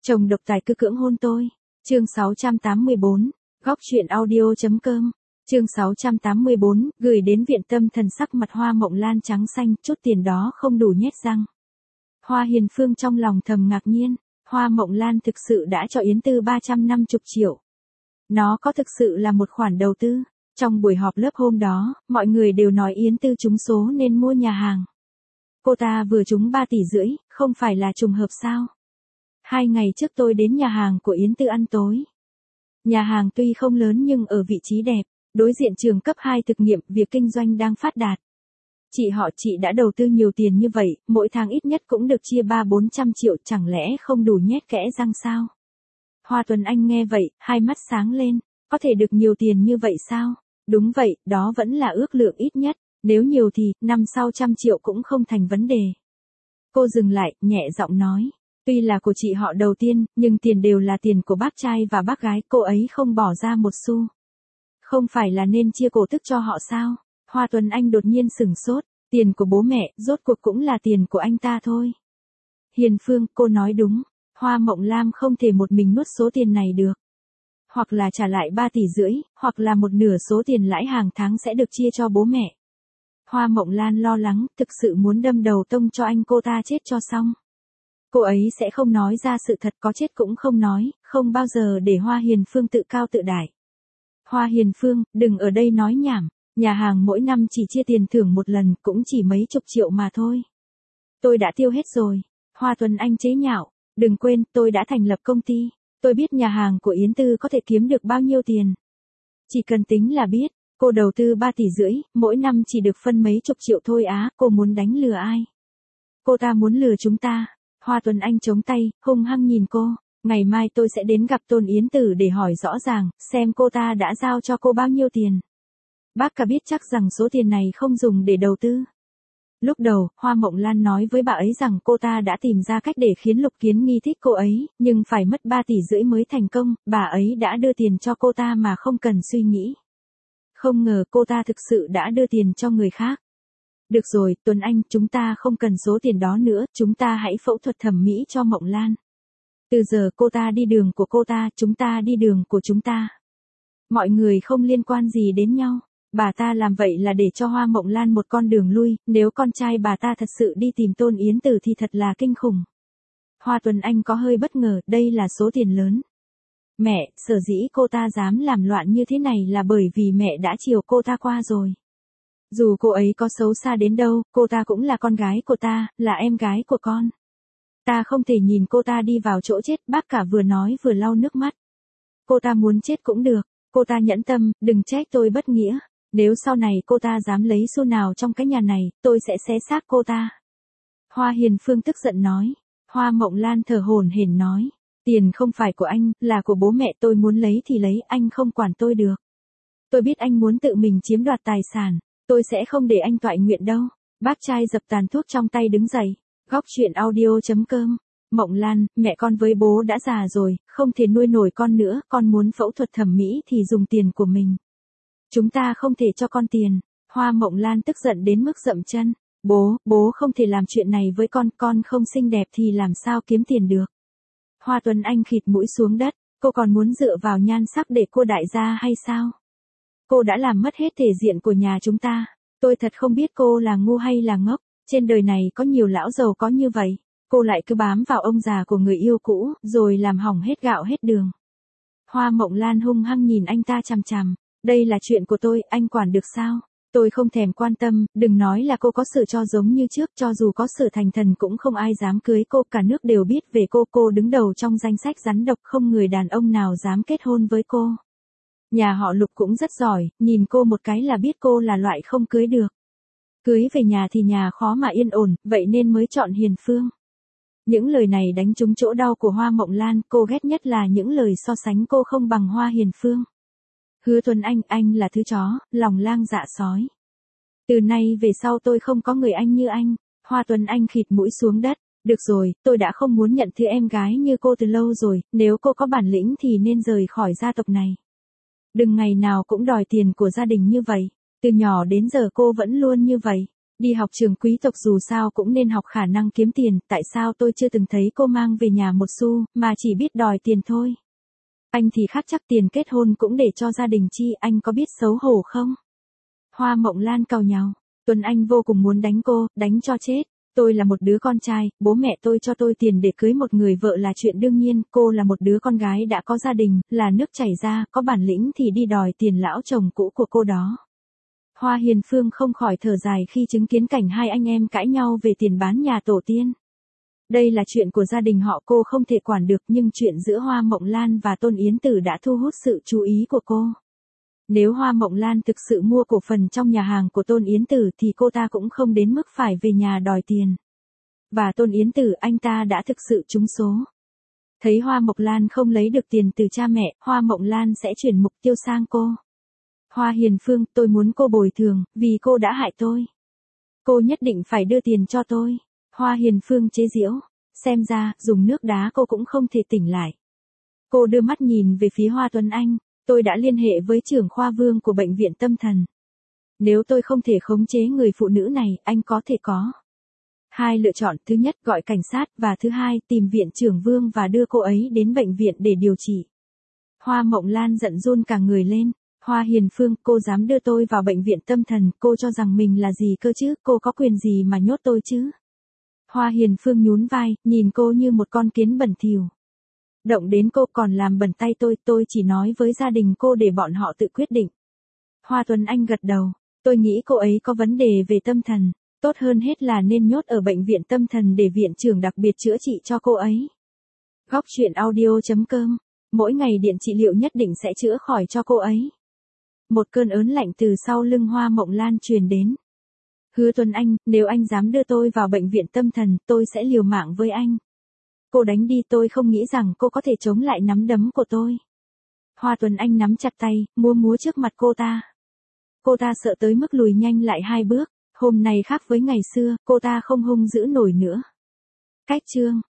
Chồng độc tài cứ cưỡng hôn tôi. Chương 684, góc truyện audio.com. Chương 684, gửi đến viện tâm thần sắc mặt Hoa Mộng Lan trắng xanh, chút tiền đó không đủ nhét răng. Hoa Hiền Phương trong lòng thầm ngạc nhiên, Hoa Mộng Lan thực sự đã cho Yến Tư 350 triệu. Nó có thực sự là một khoản đầu tư. Trong buổi họp lớp hôm đó, mọi người đều nói Yến Tư trúng số nên mua nhà hàng. Cô ta vừa trúng 3,5 tỷ, không phải là trùng hợp sao? 2 ngày trước tôi đến nhà hàng của Yến Tư ăn tối. Nhà hàng tuy không lớn nhưng ở vị trí đẹp, đối diện trường cấp 2 thực nghiệm, việc kinh doanh đang phát đạt. Chị đã đầu tư nhiều tiền như vậy, mỗi tháng ít nhất cũng được chia 300-400 triệu, chẳng lẽ không đủ nhét kẽ răng sao? Hoa Tuấn Anh nghe vậy, hai mắt sáng lên, có thể được nhiều tiền như vậy sao? Đúng vậy, đó vẫn là ước lượng ít nhất, nếu nhiều thì 500-600 triệu cũng không thành vấn đề. Cô dừng lại, nhẹ giọng nói, tuy là của chị họ đầu tiên, nhưng tiền đều là tiền của bác trai và bác gái, cô ấy không bỏ ra một xu. Không phải là nên chia cổ tức cho họ sao? Hoa Tuấn Anh đột nhiên sửng sốt, tiền của bố mẹ, rốt cuộc cũng là tiền của anh ta thôi. Hiền Phương, cô nói đúng, Hoa Mộng Lam không thể một mình nuốt số tiền này được. Hoặc là trả lại 3,5 tỷ, hoặc là một nửa số tiền lãi hàng tháng sẽ được chia cho bố mẹ. Hoa Mộng Lan lo lắng, thực sự muốn đâm đầu tông cho anh cô ta chết cho xong. Cô ấy sẽ không nói ra sự thật, có chết cũng không nói, không bao giờ để Hoa Hiền Phương tự cao tự đại. Hoa Hiền Phương, đừng ở đây nói nhảm, nhà hàng mỗi năm chỉ chia tiền thưởng một lần, cũng chỉ mấy chục triệu mà thôi. Tôi đã tiêu hết rồi. Hoa Tuấn Anh chế nhạo, đừng quên, tôi đã thành lập công ty, tôi biết nhà hàng của Yến Tư có thể kiếm được bao nhiêu tiền. Chỉ cần tính là biết, cô đầu tư 3,5 tỷ, mỗi năm chỉ được phân mấy chục triệu thôi á, cô muốn đánh lừa ai? Cô ta muốn lừa chúng ta. Hoa Tuấn Anh chống tay, hung hăng nhìn cô, ngày mai tôi sẽ đến gặp Tôn Yến Tử để hỏi rõ ràng, xem cô ta đã giao cho cô bao nhiêu tiền. Bác cả biết chắc rằng số tiền này không dùng để đầu tư. Lúc đầu, Hoa Mộng Lan nói với bà ấy rằng cô ta đã tìm ra cách để khiến Lục Kiến Nghi thích cô ấy, nhưng phải mất 3,5 tỷ mới thành công, bà ấy đã đưa tiền cho cô ta mà không cần suy nghĩ. Không ngờ cô ta thực sự đã đưa tiền cho người khác. Được rồi, Tuấn Anh, chúng ta không cần số tiền đó nữa, chúng ta hãy phẫu thuật thẩm mỹ cho Mộng Lan. Từ giờ cô ta đi đường của cô ta, chúng ta đi đường của chúng ta. Mọi người không liên quan gì đến nhau. Bà ta làm vậy là để cho Hoa Mộng Lan một con đường lui, nếu con trai bà ta thật sự đi tìm Tôn Yến Tử thì thật là kinh khủng. Hoa Tuấn Anh có hơi bất ngờ, đây là số tiền lớn. Mẹ, sở dĩ cô ta dám làm loạn như thế này là bởi vì mẹ đã chiều cô ta qua rồi. Dù cô ấy có xấu xa đến đâu, cô ta cũng là con gái của ta, là em gái của con. Ta không thể nhìn cô ta đi vào chỗ chết, bác cả vừa nói vừa lau nước mắt. Cô ta muốn chết cũng được, cô ta nhẫn tâm, đừng trách tôi bất nghĩa. Nếu sau này cô ta dám lấy xu nào trong cái nhà này, tôi sẽ xé xác cô ta. Hoa Hiền Phương tức giận nói. Hoa Mộng Lan thở hổn hển nói. Tiền không phải của anh, là của bố mẹ, tôi muốn lấy thì lấy, anh không quản tôi được. Tôi biết anh muốn tự mình chiếm đoạt tài sản, tôi sẽ không để anh toại nguyện đâu. Bác trai dập tàn thuốc trong tay đứng dậy. Góc truyện audio.com. Mộng Lan, mẹ con với bố đã già rồi, không thể nuôi nổi con nữa, con muốn phẫu thuật thẩm mỹ thì dùng tiền của mình. Chúng ta không thể cho con tiền. Hoa Mộng Lan tức giận đến mức dậm chân. Bố không thể làm chuyện này với con không xinh đẹp thì làm sao kiếm tiền được. Hoa Tuấn Anh khịt mũi xuống đất, cô còn muốn dựa vào nhan sắc để cô đại gia hay sao? Cô đã làm mất hết thể diện của nhà chúng ta. Tôi thật không biết cô là ngu hay là ngốc, trên đời này có nhiều lão giàu có như vậy. Cô lại cứ bám vào ông già của người yêu cũ, rồi làm hỏng hết gạo hết đường. Hoa Mộng Lan hung hăng nhìn anh ta chằm chằm. Đây là chuyện của tôi, anh quản được sao? Tôi không thèm quan tâm, đừng nói là cô có sự cho giống như trước, cho dù có sự thành thần cũng không ai dám cưới cô, cả nước đều biết về cô đứng đầu trong danh sách rắn độc, không người đàn ông nào dám kết hôn với cô. Nhà họ Lục cũng rất giỏi, nhìn cô một cái là biết cô là loại không cưới được. Cưới về nhà thì nhà khó mà yên ổn, vậy nên mới chọn Hiền Phương. Những lời này đánh trúng chỗ đau của Hoa Mộng Lan, cô ghét nhất là những lời so sánh cô không bằng Hoa Hiền Phương. Hứa Tuấn anh là thứ chó, lòng lang dạ sói. Từ nay về sau tôi không có người anh như anh. Hoa Tuấn Anh khịt mũi xuống đất. Được rồi, tôi đã không muốn nhận thứ em gái như cô từ lâu rồi, nếu cô có bản lĩnh thì nên rời khỏi gia tộc này. Đừng ngày nào cũng đòi tiền của gia đình như vậy, từ nhỏ đến giờ cô vẫn luôn như vậy. Đi học trường quý tộc dù sao cũng nên học khả năng kiếm tiền, tại sao tôi chưa từng thấy cô mang về nhà một xu, mà chỉ biết đòi tiền thôi. Anh thì khác chắc tiền kết hôn cũng để cho gia đình chi, anh có biết xấu hổ không? Hoa Mộng Lan càu nhàu, Tuấn Anh vô cùng muốn đánh cô, đánh cho chết. Tôi là một đứa con trai, bố mẹ tôi cho tôi tiền để cưới một người vợ là chuyện đương nhiên, cô là một đứa con gái đã có gia đình, là nước chảy ra, có bản lĩnh thì đi đòi tiền lão chồng cũ của cô đó. Hoa Hiền Phương không khỏi thở dài khi chứng kiến cảnh hai anh em cãi nhau về tiền bán nhà tổ tiên. Đây là chuyện của gia đình họ, cô không thể quản được, nhưng chuyện giữa Hoa Mộng Lan và Tôn Yến Tử đã thu hút sự chú ý của cô. Nếu Hoa Mộng Lan thực sự mua cổ phần trong nhà hàng của Tôn Yến Tử thì cô ta cũng không đến mức phải về nhà đòi tiền. Và Tôn Yến Tử, anh ta đã thực sự trúng số. Thấy Hoa Mộng Lan không lấy được tiền từ cha mẹ, Hoa Mộng Lan sẽ chuyển mục tiêu sang cô. Hoa Hiền Phương, tôi muốn cô bồi thường, vì cô đã hại tôi. Cô nhất định phải đưa tiền cho tôi. Hoa Hiền Phương chế giễu, xem ra, dùng nước đá cô cũng không thể tỉnh lại. Cô đưa mắt nhìn về phía Hoa Tuấn Anh, tôi đã liên hệ với trưởng khoa Vương của bệnh viện tâm thần. Nếu tôi không thể khống chế người phụ nữ này, anh có thể có hai lựa chọn, thứ nhất gọi cảnh sát, và thứ hai tìm viện trưởng Vương và đưa cô ấy đến bệnh viện để điều trị. Hoa Mộng Lan giận run cả người lên. Hoa Hiền Phương, cô dám đưa tôi vào bệnh viện tâm thần, cô cho rằng mình là gì cơ chứ, cô có quyền gì mà nhốt tôi chứ? Hoa Hiền Phương nhún vai, nhìn cô như một con kiến bẩn thỉu. Động đến cô còn làm bẩn tay tôi chỉ nói với gia đình cô để bọn họ tự quyết định. Hoa Tuấn Anh gật đầu, tôi nghĩ cô ấy có vấn đề về tâm thần, tốt hơn hết là nên nhốt ở bệnh viện tâm thần để viện trưởng đặc biệt chữa trị cho cô ấy. Góc truyện audio.com, mỗi ngày điện trị liệu nhất định sẽ chữa khỏi cho cô ấy. Một cơn ớn lạnh từ sau lưng Hoa Mộng Lan truyền đến. Hứa Tuấn Anh, nếu anh dám đưa tôi vào bệnh viện tâm thần, tôi sẽ liều mạng với anh. Cô đánh đi, tôi không nghĩ rằng cô có thể chống lại nắm đấm của tôi. Hoa Tuấn Anh nắm chặt tay, múa trước mặt cô ta. Cô ta sợ tới mức lùi nhanh lại 2 bước, hôm nay khác với ngày xưa, cô ta không hung dữ nổi nữa. Cách chương